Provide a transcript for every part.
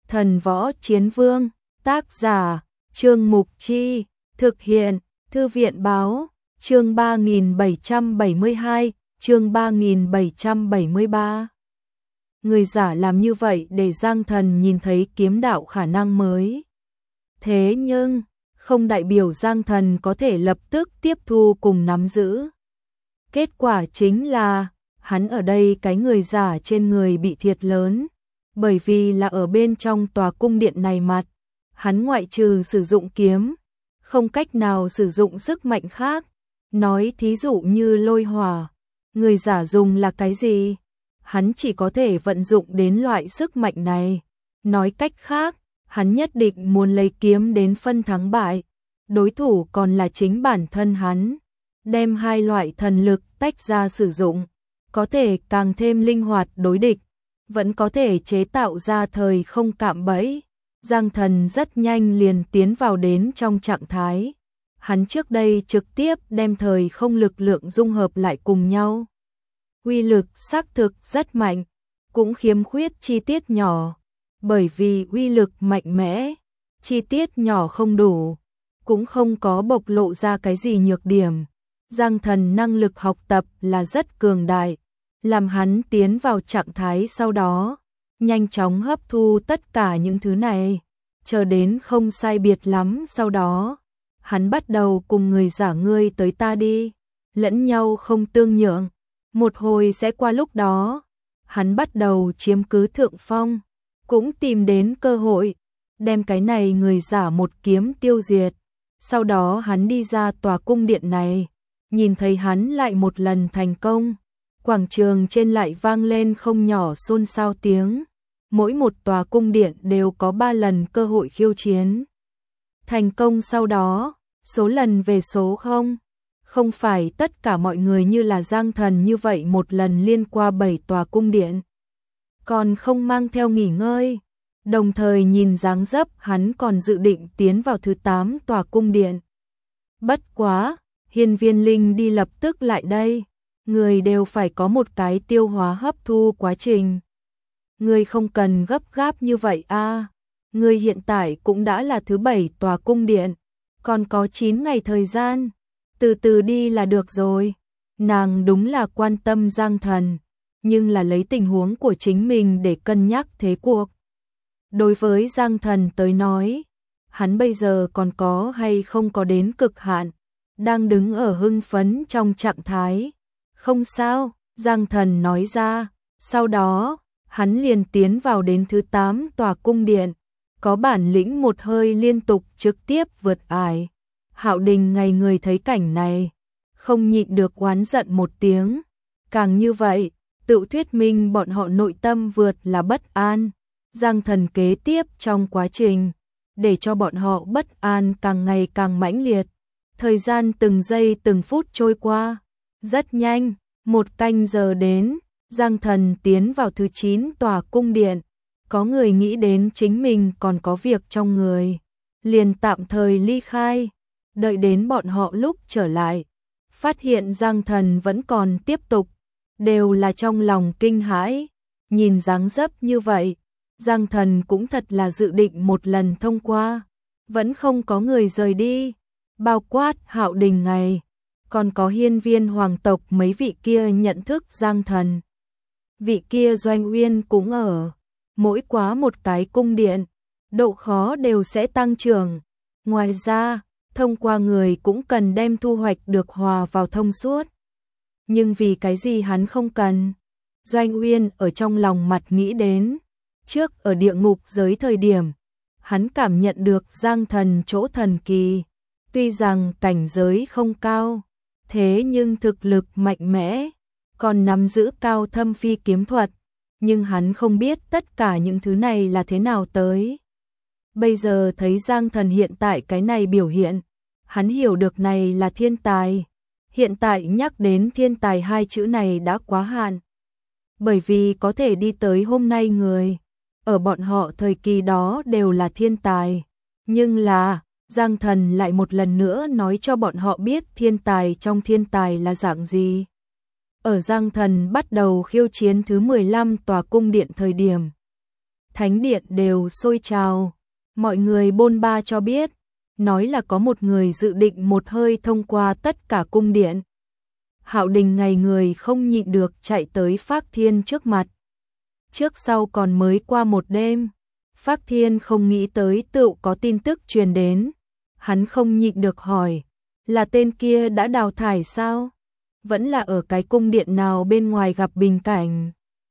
Thần Võ Chiến Vương, tác giả, Trương Mục Chi, thực hiện, Thư viện Báo, chương 3772, chương 3773. Người giả làm như vậy để Giang Thần nhìn thấy kiếm đạo khả năng mới. Thế nhưng, không đại biểu Giang Thần có thể lập tức tiếp thu cùng nắm giữ. Kết quả chính là, hắn ở đây cái người giả trên người bị thiệt lớn, bởi vì là ở bên trong tòa cung điện này mặt, hắn ngoại trừ sử dụng kiếm, không cách nào sử dụng sức mạnh khác. Nói thí dụ như lôi hỏa, người giả dùng là cái gì? Hắn chỉ có thể vận dụng đến loại sức mạnh này. Nói cách khác, hắn nhất định muốn lấy kiếm đến phân thắng bại, đối thủ còn là chính bản thân hắn. Đem hai loại thần lực tách ra sử dụng, có thể càng thêm linh hoạt đối địch, vẫn có thể chế tạo ra thời không cạm bẫy. Giang Thần rất nhanh liền tiến vào đến trong trạng thái. Hắn trước đây trực tiếp đem thời không lực lượng dung hợp lại cùng nhau. Uy lực xác thực rất mạnh, cũng khiếm khuyết chi tiết nhỏ, bởi vì uy lực mạnh mẽ, chi tiết nhỏ không đủ, cũng không có bộc lộ ra cái gì nhược điểm. Giang Thần năng lực học tập là rất cường đại, làm hắn tiến vào trạng thái sau đó, nhanh chóng hấp thu tất cả những thứ này, chờ đến không sai biệt lắm sau đó, hắn bắt đầu cùng người giả ngươi tới ta đi, lẫn nhau không tương nhượng, một hồi sẽ qua lúc đó, hắn bắt đầu chiếm cứ thượng phong, cũng tìm đến cơ hội, đem cái này người giả một kiếm tiêu diệt. Sau đó hắn đi ra tòa cung điện này, nhìn thấy hắn lại một lần thành công, quảng trường trên lại vang lên không nhỏ xôn xao tiếng. Mỗi một tòa cung điện đều có 3 lần cơ hội khiêu chiến. Thành công sau đó, số lần về số không. Không phải tất cả mọi người như là Giang Thần như vậy một lần liên qua 7 tòa cung điện. Còn không mang theo nghỉ ngơi. Đồng thời nhìn dáng dấp hắn còn dự định tiến vào thứ 8 tòa cung điện. Bất quá, Hiên Viên Linh đi lập tức lại đây. Người đều phải có một cái tiêu hóa hấp thu quá trình. Ngươi không cần gấp gáp như vậy a. Ngươi hiện tại cũng đã là thứ 7 tòa cung điện, còn có 9 ngày thời gian, từ từ đi là được rồi. Nàng đúng là quan tâm Giang Thần, nhưng là lấy tình huống của chính mình để cân nhắc thế cuộc. Đối với Giang Thần tới nói, hắn bây giờ còn có hay không có đến cực hạn, đang đứng ở hưng phấn trong trạng thái. Không sao, Giang Thần nói ra, sau đó hắn liền tiến vào đến thứ 8 tòa cung điện, có bản lĩnh một hơi liên tục trực tiếp vượt ải. Hạo Đình ngày người thấy cảnh này, không nhịn được oán giận một tiếng, càng như vậy, tự thuyết minh bọn họ nội tâm vượt là bất an. Giang Thần kế tiếp trong quá trình, để cho bọn họ bất an càng ngày càng mãnh liệt. Thời gian từng giây từng phút trôi qua, rất nhanh, 1 canh giờ đến. Giang Thần tiến vào thứ 9 tòa cung điện, có người nghĩ đến chính mình còn có việc trong người, liền tạm thời ly khai, đợi đến bọn họ lúc trở lại, phát hiện Giang Thần vẫn còn tiếp tục, đều là trong lòng kinh hãi, nhìn dáng dấp như vậy, Giang Thần cũng thật là dự định một lần thông qua, vẫn không có người rời đi, bao quát Hạo Đình ngày, còn có hiên viên hoàng tộc mấy vị kia nhận thức Giang Thần. Vị kia Doanh Uyên cũng ở, mỗi quá một cái cung điện, độ khó đều sẽ tăng trưởng. Ngoài ra, thông qua người cũng cần đem thu hoạch được hòa vào thông suốt. Nhưng vì cái gì hắn không cần? Doanh Uyên ở trong lòng mặt nghĩ đến, trước ở địa ngục giới thời điểm, hắn cảm nhận được Giang Thần chỗ thần kỳ. Tuy rằng cảnh giới không cao, thế nhưng thực lực mạnh mẽ, còn nắm giữ cao thâm phi kiếm thuật, nhưng hắn không biết tất cả những thứ này là thế nào tới. Bây giờ thấy Giang Thần hiện tại cái này biểu hiện, hắn hiểu được này là thiên tài. Hiện tại nhắc đến thiên tài 2 chữ này đã quá hạn. Bởi vì có thể đi tới hôm nay người, ở bọn họ thời kỳ đó đều là thiên tài. Nhưng là, Giang Thần lại một lần nữa nói cho bọn họ biết thiên tài trong thiên tài là dạng gì. Ở Giang Thần bắt đầu khiêu chiến thứ 15 tòa cung điện thời điểm, thánh điện đều sôi trào, mọi người bôn ba cho biết, nói là có một người dự định một hơi thông qua tất cả cung điện. Hạo Đình ngày người không nhịn được chạy tới Phác Thiên trước mặt. Trước sau còn mới qua một đêm, Phác Thiên không nghĩ tới tựu có tin tức truyền đến. Hắn không nhịn được hỏi, là tên kia đã đào thải sao? Vẫn là ở cái cung điện nào bên ngoài gặp bình cảnh?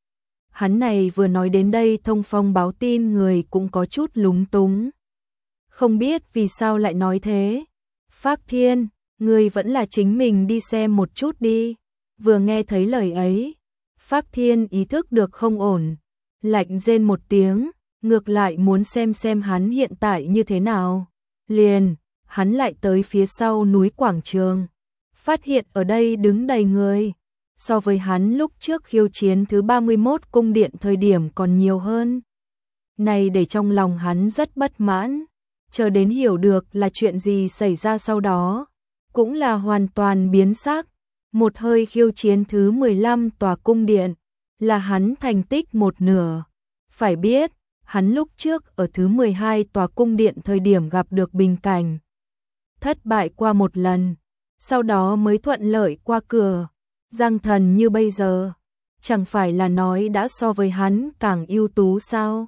Hắn này vừa nói đến đây thông phong báo tin người cũng có chút lúng túng. Không biết vì sao lại nói thế. Phác Thiên, người vẫn là chính mình đi xem một chút đi. Vừa nghe thấy lời ấy, Phác Thiên ý thức được không ổn, lạnh rên một tiếng, ngược lại muốn xem hắn hiện tại như thế nào. Liền, hắn lại tới phía sau núi quảng trường, phát hiện ở đây đứng đầy người. So với hắn lúc trước khiêu chiến thứ 31 cung điện thời điểm còn nhiều hơn. Này để trong lòng hắn rất bất mãn, chờ đến hiểu được là chuyện gì xảy ra sau đó, cũng là hoàn toàn biến sắc. Một hơi khiêu chiến thứ 15 tòa cung điện, là hắn thành tích một nửa. Phải biết, hắn lúc trước ở thứ 12 tòa cung điện thời điểm gặp được bình cảnh. Thất bại qua một lần, sau đó mới thuận lợi qua cửa. Giang Thần như bây giờ, chẳng phải là nói đã so với hắn càng ưu tú sao?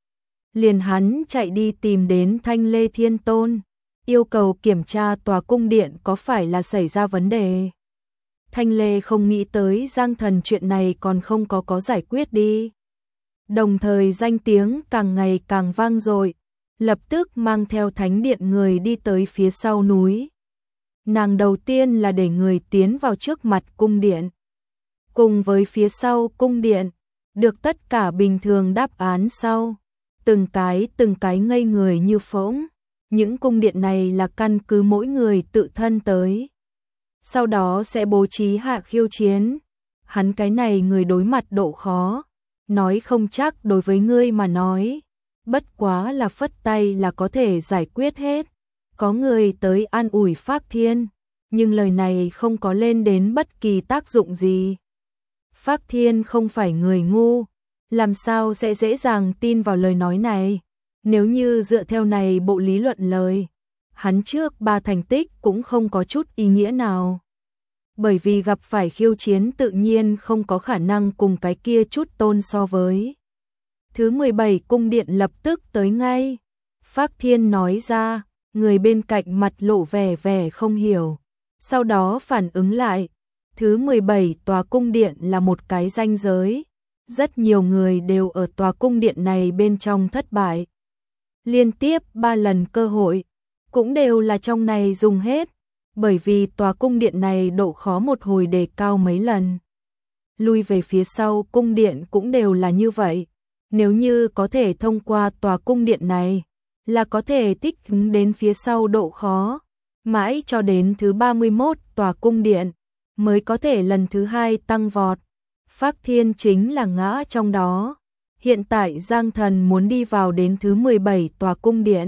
Liền hắn chạy đi tìm đến Thanh Lê Thiên Tôn, yêu cầu kiểm tra tòa cung điện có phải là xảy ra vấn đề. Thanh Lê không nghĩ tới Giang Thần chuyện này còn không có giải quyết đi. Đồng thời danh tiếng càng ngày càng vang dội, lập tức mang theo thánh điện người đi tới phía sau núi. Nàng đầu tiên là để người tiến vào trước mặt cung điện. Cùng với phía sau cung điện, được tất cả bình thường đáp án sau. Từng cái ngây người như phỗng. Những cung điện này là căn cứ mỗi người tự thân tới. Sau đó sẽ bố trí hạ khiêu chiến. Hắn cái này người đối mặt độ khó. Nói không chắc đối với ngươi mà nói. Bất quá là phất tay là có thể giải quyết hết. Có người tới an ủi Phác Thiên, nhưng lời này không có lên đến bất kỳ tác dụng gì. Phác Thiên không phải người ngu, làm sao sẽ dễ dàng tin vào lời nói này. Nếu như dựa theo này bộ lý luận lời, hắn trước 3 thành tích cũng không có chút ý nghĩa nào. Bởi vì gặp phải khiêu chiến tự nhiên không có khả năng cùng cái kia chút tôn so với. Thứ 17 cung điện lập tức tới ngay. Phác Thiên nói ra, người bên cạnh mặt lộ vẻ không hiểu. Sau đó phản ứng lại, thứ 17 tòa cung điện là một cái ranh giới. Rất nhiều người đều ở tòa cung điện này bên trong thất bại. Liên tiếp 3 lần cơ hội, cũng đều là trong này dùng hết. Bởi vì tòa cung điện này độ khó một hồi đề cao mấy lần. Lui về phía sau cung điện cũng đều là như vậy. Nếu như có thể thông qua tòa cung điện này, là có thể thích ứng đến phía sau độ khó. Mãi cho đến thứ 31 tòa cung điện, mới có thể lần thứ 2 tăng vọt. Phác Thiên chính là ngã trong đó. Hiện tại Giang Thần muốn đi vào đến thứ 17 tòa cung điện.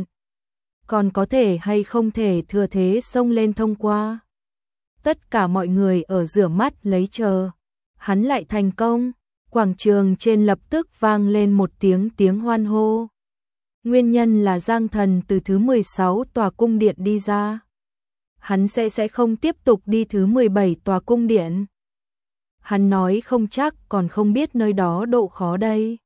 Còn có thể hay không thể thừa thế xông lên thông qua. Tất cả mọi người ở rửa mắt lấy chờ. Hắn lại thành công. Quảng trường trên lập tức vang lên một tiếng hoan hô. Nguyên nhân là Giang Thần từ thứ 16 tòa cung điện đi ra. Hắn sẽ không tiếp tục đi thứ 17 tòa cung điện. Hắn nói không chắc còn không biết nơi đó độ khó đây.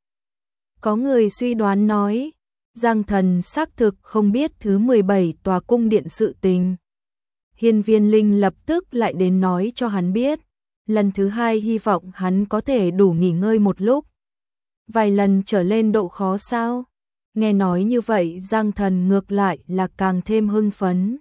Có người suy đoán nói, Giang Thần xác thực không biết thứ 17 tòa cung điện sự tình. Hiên Viên Linh lập tức lại đến nói cho hắn biết. Lần thứ 2 hy vọng hắn có thể đủ nghỉ ngơi một lúc. Vài lần trở lên độ khó sao? Nghe nói như vậy Giang Thần ngược lại là càng thêm hưng phấn.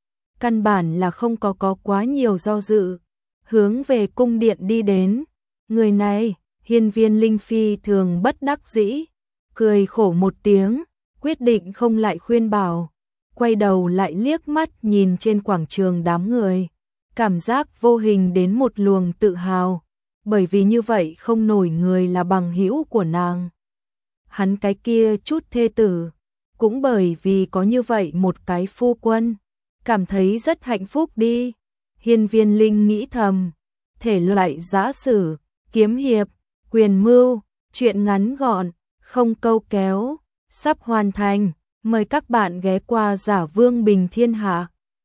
Căn bản là không có quá nhiều do dự. Hướng về cung điện đi đến. Người này, Hiên Viên Linh phi thường bất đắc dĩ. Cười khổ một tiếng, quyết định không lại khuyên bảo. Quay đầu lại liếc mắt nhìn trên quảng trường đám người. Cảm giác vô hình đến một luồng tự hào, bởi vì như vậy không nổi người là bằng hữu của nàng. Hắn cái kia chút thê tử, cũng bởi vì có như vậy một cái phu quân, cảm thấy rất hạnh phúc đi. Hiên Viên Linh nghĩ thầm, thể loại giã sử, kiếm hiệp, quyền mưu, chuyện ngắn gọn, không câu kéo, sắp hoàn thành. Mời các bạn ghé qua Giả Vương Bình Thiên Hạ.